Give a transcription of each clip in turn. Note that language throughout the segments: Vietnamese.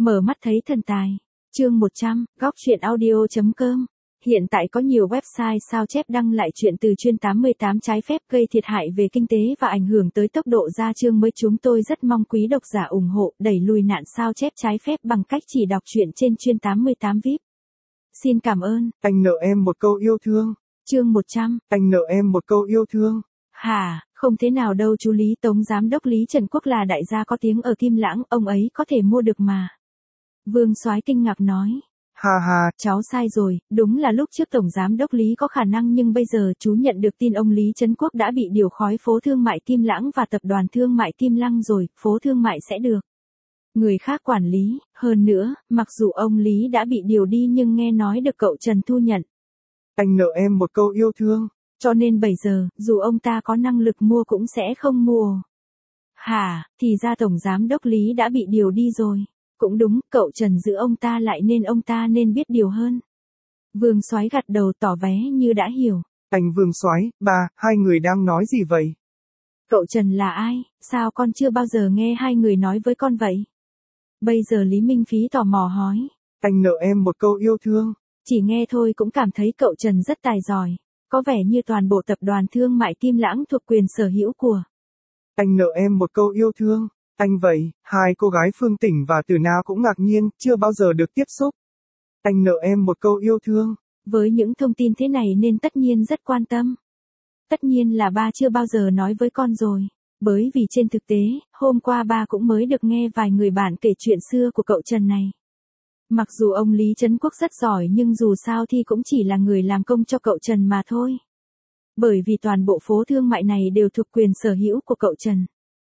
Mở mắt thấy thần tài. Chương 100, góc truyện audio.com. Hiện tại có nhiều website sao chép đăng lại chuyện từ chuyên 88 trái phép gây thiệt hại về kinh tế và ảnh hưởng tới tốc độ ra chương mới. Chúng tôi rất mong quý độc giả ủng hộ đẩy lùi nạn sao chép trái phép bằng cách chỉ đọc truyện trên chuyên 88 VIP. Xin cảm ơn. Anh nợ em một câu yêu thương. Chương 100. Anh nợ em một câu yêu thương. Hả, không thế nào đâu chú Lý Tống Giám đốc Lý Trần Quốc là đại gia có tiếng ở Kim Lãng, ông ấy có thể mua được mà. Vương Soái kinh ngạc nói. Ha ha, cháu sai rồi, đúng là lúc trước Tổng Giám đốc Lý có khả năng nhưng bây giờ chú nhận được tin ông Lý Trấn Quốc đã bị điều khỏi phố thương mại Kim Lãng và tập đoàn thương mại Kim Lăng rồi, phố thương mại sẽ được người khác quản lý, hơn nữa, mặc dù ông Lý đã bị điều đi nhưng nghe nói được cậu Trần thu nhận. Anh nợ em một câu yêu thương. Cho nên bây giờ, dù ông ta có năng lực mua cũng sẽ không mua. Hả, thì ra Tổng Giám đốc Lý đã bị điều đi rồi. Cũng đúng, cậu Trần giữ ông ta lại nên ông ta nên biết điều hơn. Vương Soái gật đầu tỏ vé như đã hiểu. Anh Vương Soái, hai người đang nói gì vậy? Cậu Trần là ai, sao con chưa bao giờ nghe hai người nói với con vậy? Bây giờ Lý Minh Phí tò mò hỏi. Anh nợ em một câu yêu thương. Chỉ nghe thôi cũng cảm thấy cậu Trần rất tài giỏi. Có vẻ như toàn bộ tập đoàn thương mại Kim Lãng thuộc quyền sở hữu của. Anh nợ em một câu yêu thương. Anh vậy, hai cô gái Phương Tỉnh và Từ Na cũng ngạc nhiên, chưa bao giờ được tiếp xúc. Anh nợ em một câu yêu thương. Với những thông tin thế này nên tất nhiên rất quan tâm. Tất nhiên là ba chưa bao giờ nói với con rồi. Bởi vì trên thực tế, hôm qua ba cũng mới được nghe vài người bạn kể chuyện xưa của cậu Trần này. Mặc dù ông Lý Trấn Quốc rất giỏi nhưng dù sao thì cũng chỉ là người làm công cho cậu Trần mà thôi. Bởi vì toàn bộ phố thương mại này đều thuộc quyền sở hữu của cậu Trần.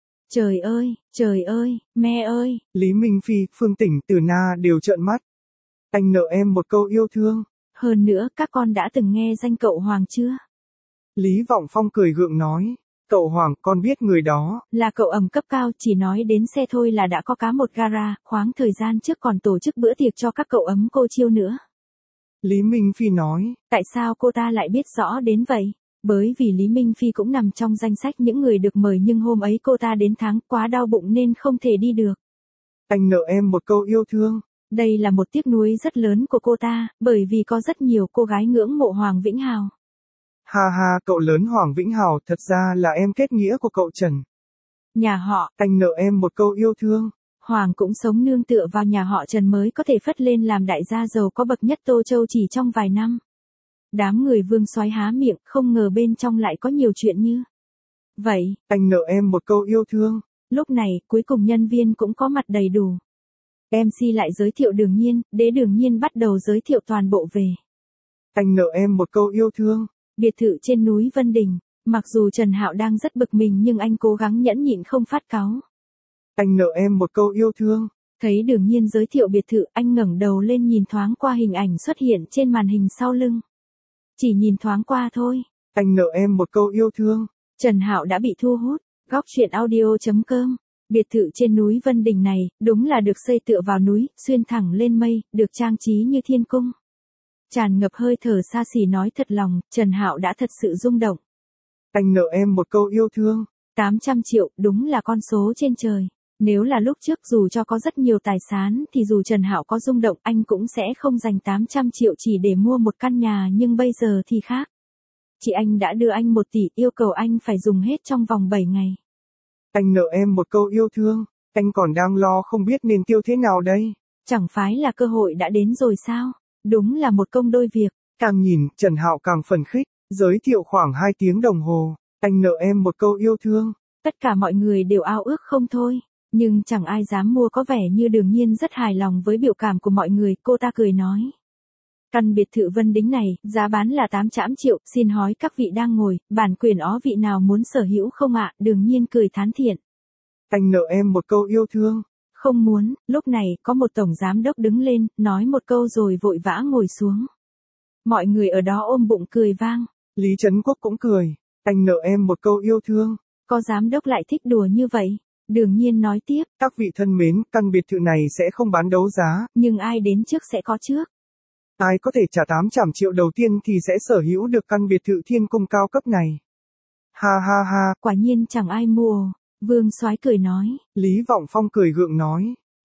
Trời ơi, mẹ ơi. Lý Minh Phi, Phương Tỉnh, Từ Na đều trợn mắt. Anh nợ em một câu yêu thương. Hơn nữa, các con đã từng nghe danh cậu Hoàng chưa? Lý Vọng Phong cười gượng nói. Cậu Hoàng, con biết người đó. Là cậu ẩm cấp cao, chỉ nói đến xe thôi là đã có cá một gara, khoáng thời gian trước còn tổ chức bữa tiệc cho các cậu ấm cô chiêu nữa. Lý Minh Phi nói. Tại sao cô ta lại biết rõ đến vậy? Bởi vì Lý Minh Phi cũng nằm trong danh sách những người được mời nhưng hôm ấy cô ta đến tháng quá đau bụng nên không thể đi được. Anh nợ em một câu yêu thương. Đây là một tiếc nuối rất lớn của cô ta, bởi vì có rất nhiều cô gái ngưỡng mộ Hoàng Vĩnh Hào. Ha ha, cậu lớn Hoàng Vĩnh Hào thật ra là em kết nghĩa của cậu Trần. Nhà họ. Anh nợ em một câu yêu thương. Hoàng cũng sống nương tựa vào nhà họ Trần mới có thể phất lên làm đại gia giàu có bậc nhất Tô Châu chỉ trong vài năm. Đám người Vương Soái há miệng, không ngờ bên trong lại có nhiều chuyện như vậy. Anh nợ em một câu yêu thương. Lúc này, cuối cùng nhân viên cũng có mặt đầy đủ. MC lại giới thiệu Đường Nhiên, Đường Nhiên bắt đầu giới thiệu toàn bộ về. Anh nợ em một câu yêu thương. Biệt thự trên núi Vân Đình. Mặc dù Trần Hạo đang rất bực mình nhưng anh cố gắng nhẫn nhịn không phát cáu. Anh nợ em một câu yêu thương. Thấy Đường Nhiên giới thiệu biệt thự, anh ngẩng đầu lên nhìn thoáng qua hình ảnh xuất hiện trên màn hình sau lưng. Chỉ nhìn thoáng qua thôi. Anh nợ em một câu yêu thương. Trần Hạo đã bị thu hút. Góc truyện audio.com. Biệt thự trên núi Vân Đình này, đúng là được xây tựa vào núi, xuyên thẳng lên mây, được trang trí như thiên cung. Tràn ngập hơi thở xa xỉ nói thật lòng, Trần Hạo đã thật sự rung động. Anh nợ em một câu yêu thương. 800 triệu, đúng là con số trên trời. Nếu là lúc trước dù cho có rất nhiều tài sản thì dù Trần Hạo có rung động anh cũng sẽ không dành 800 triệu chỉ để mua một căn nhà nhưng bây giờ thì khác. Chị anh đã đưa anh 1 tỷ yêu cầu anh phải dùng hết trong vòng 7 ngày. Anh nợ em một câu yêu thương. Anh còn đang lo không biết nên tiêu thế nào đây. Chẳng phải là cơ hội đã đến rồi sao? Đúng là một công đôi việc. Càng nhìn, Trần Hạo càng phấn khích. Giới thiệu khoảng 2 tiếng đồng hồ. Anh nợ em một câu yêu thương. Tất cả mọi người đều ao ước không thôi. Nhưng chẳng ai dám mua có vẻ như Đường Nhiên rất hài lòng với biểu cảm của mọi người. Cô ta cười nói. Căn biệt thự Vân Đính này, giá bán là 800 triệu. Xin hỏi các vị đang ngồi, bản quyền ó vị nào muốn sở hữu không ạ? Đường Nhiên cười thán thiện. Anh nợ em một câu yêu thương. Không muốn, lúc này, có một tổng giám đốc đứng lên, nói một câu rồi vội vã ngồi xuống. Mọi người ở đó ôm bụng cười vang. Lý Trấn Quốc cũng cười. Anh nợ em một câu yêu thương. Có giám đốc lại thích đùa như vậy. Đường Nhiên nói tiếp. Các vị thân mến, căn biệt thự này sẽ không bán đấu giá. Nhưng ai đến trước sẽ có trước. Ai có thể trả 800 triệu đầu tiên thì sẽ sở hữu được căn biệt thự thiên cung cao cấp này. Ha ha ha. Quả nhiên chẳng ai mua. Vương Soái cười nói. Lý Vọng Phong cười gượng nói.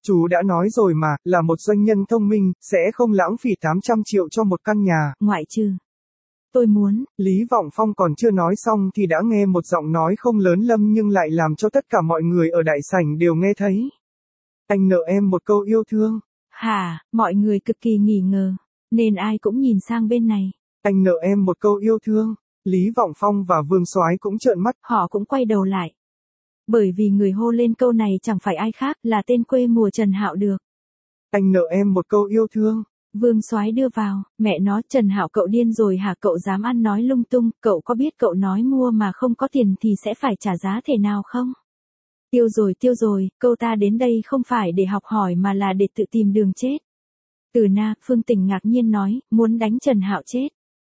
Chú đã nói rồi mà, là một doanh nhân thông minh, sẽ không lãng phí 800 triệu cho một căn nhà. Ngoại trừ. Tôi muốn. Lý Vọng Phong còn chưa nói xong thì đã nghe một giọng nói không lớn lâm nhưng lại làm cho tất cả mọi người ở đại sảnh đều nghe thấy. Anh nợ em một câu yêu thương. Hả, mọi người cực kỳ nghi ngờ, nên ai cũng nhìn sang bên này. Anh nợ em một câu yêu thương. Lý Vọng Phong và Vương Soái cũng trợn mắt. Họ cũng quay đầu lại. Bởi vì người hô lên câu này chẳng phải ai khác là tên quê mùa Trần Hạo được. Anh nợ em một câu yêu thương. Vương Soái đưa vào, mẹ nó Trần Hạo cậu điên rồi hả, cậu dám ăn nói lung tung, cậu có biết cậu nói mua mà không có tiền thì sẽ phải trả giá thế nào không? Tiêu rồi, câu ta đến đây không phải để học hỏi mà là để tự tìm đường chết. Từ Na, Phương Tình ngạc nhiên nói, muốn đánh Trần Hạo chết.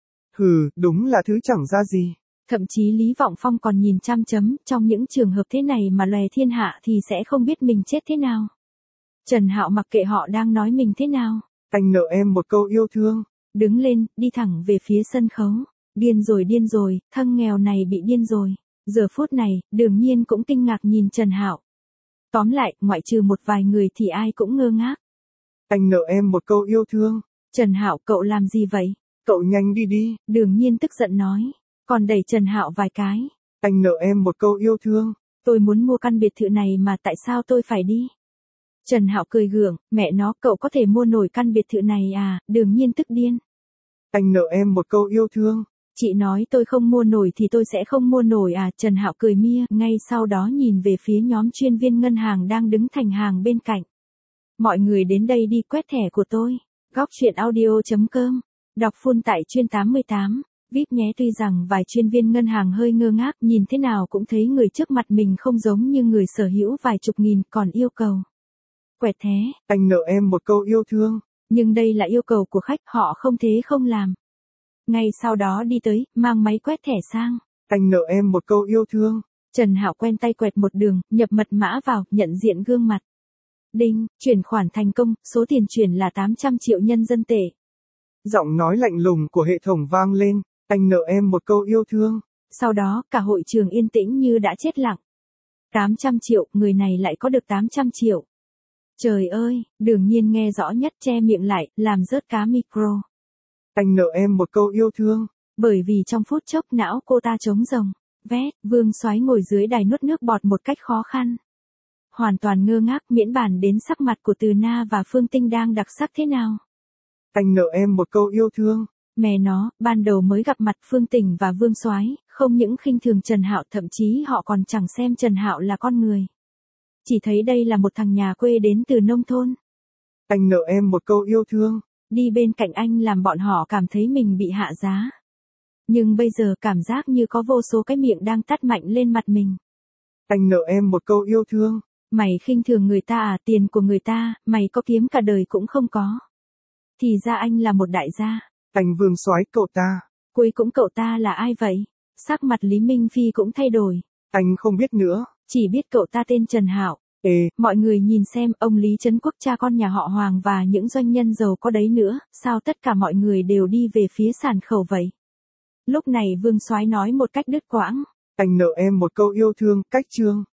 Hừ, đúng là thứ chẳng ra gì. Thậm chí Lý Vọng Phong còn nhìn chăm chấm, trong những trường hợp thế này mà lòe thiên hạ thì sẽ không biết mình chết thế nào. Trần Hạo mặc kệ họ đang nói mình thế nào. Anh nợ em một câu yêu thương. Đứng lên, đi thẳng về phía sân khấu. Điên rồi, thằng nghèo này bị điên rồi. Giờ phút này, đương nhiên cũng kinh ngạc nhìn Trần Hạo. Tóm lại, ngoại trừ một vài người thì ai cũng ngơ ngác. Anh nợ em một câu yêu thương. Trần Hạo, cậu làm gì vậy? Cậu nhanh đi đi. Đương nhiên tức giận nói. Còn đẩy Trần Hạo vài cái. Anh nợ em một câu yêu thương. Tôi muốn mua căn biệt thự này mà tại sao tôi phải đi? Trần Hạo cười gượng, mẹ nó, cậu có thể mua nổi căn biệt thự này à, đương nhiên tức điên. Anh nợ em một câu yêu thương. Chị nói tôi không mua nổi thì tôi sẽ không mua nổi à, Trần Hạo cười mia, ngay sau đó nhìn về phía nhóm chuyên viên ngân hàng đang đứng thành hàng bên cạnh. Mọi người đến đây đi quét thẻ của tôi. Góc truyện audio.com. Đọc full tại chuyên 88. VIP nhé. Tuy rằng vài chuyên viên ngân hàng hơi ngơ ngác, nhìn thế nào cũng thấy người trước mặt mình không giống như người sở hữu vài chục nghìn, còn yêu cầu quẹt thẻ. Anh nợ em một câu yêu thương. Nhưng đây là yêu cầu của khách, họ không thế không làm. Ngay sau đó đi tới, mang máy quét thẻ sang. Anh nợ em một câu yêu thương. Trần Hạo quen tay quẹt một đường, nhập mật mã vào, nhận diện gương mặt. Đinh, chuyển khoản thành công, số tiền chuyển là 800 triệu nhân dân tệ. Giọng nói lạnh lùng của hệ thống vang lên, anh nợ em một câu yêu thương. Sau đó, cả hội trường yên tĩnh như đã chết lặng. 800 triệu, người này lại có được 800 triệu. Trời ơi, đương nhiên nghe rõ nhất che miệng lại, làm rớt cá micro. Anh nợ em một câu yêu thương. Bởi vì trong phút chốc não cô ta trống rỗng. Vét, Vương Soái ngồi dưới đài nuốt nước bọt một cách khó khăn. Hoàn toàn ngơ ngác, miễn bàn đến sắc mặt của Từ Na và Phương Tinh đang đặc sắc thế nào. Anh nợ em một câu yêu thương. Mẹ nó, ban đầu mới gặp mặt Phương Tình và Vương Soái, không những khinh thường Trần Hạo, thậm chí họ còn chẳng xem Trần Hạo là con người. Chỉ thấy đây là một thằng nhà quê đến từ nông thôn. Anh nợ em một câu yêu thương. Đi bên cạnh anh làm bọn họ cảm thấy mình bị hạ giá. Nhưng bây giờ cảm giác như có vô số cái miệng đang tát mạnh lên mặt mình. Anh nợ em một câu yêu thương. Mày khinh thường người ta à, tiền của người ta, mày có kiếm cả đời cũng không có. Thì ra anh là một đại gia. Anh Vương Soái, cậu ta. Cuối cũng cậu ta là ai vậy? Sắc mặt Lý Minh Phi cũng thay đổi. Anh không biết nữa. Chỉ biết cậu ta tên Trần Hạo. Mọi người nhìn xem, ông Lý Trấn Quốc cha con nhà họ Hoàng và những doanh nhân giàu có đấy nữa, sao tất cả mọi người đều đi về phía sàn khẩu vậy? Lúc này Vương Soái nói một cách đứt quãng. Anh nợ em một câu yêu thương, cách chương.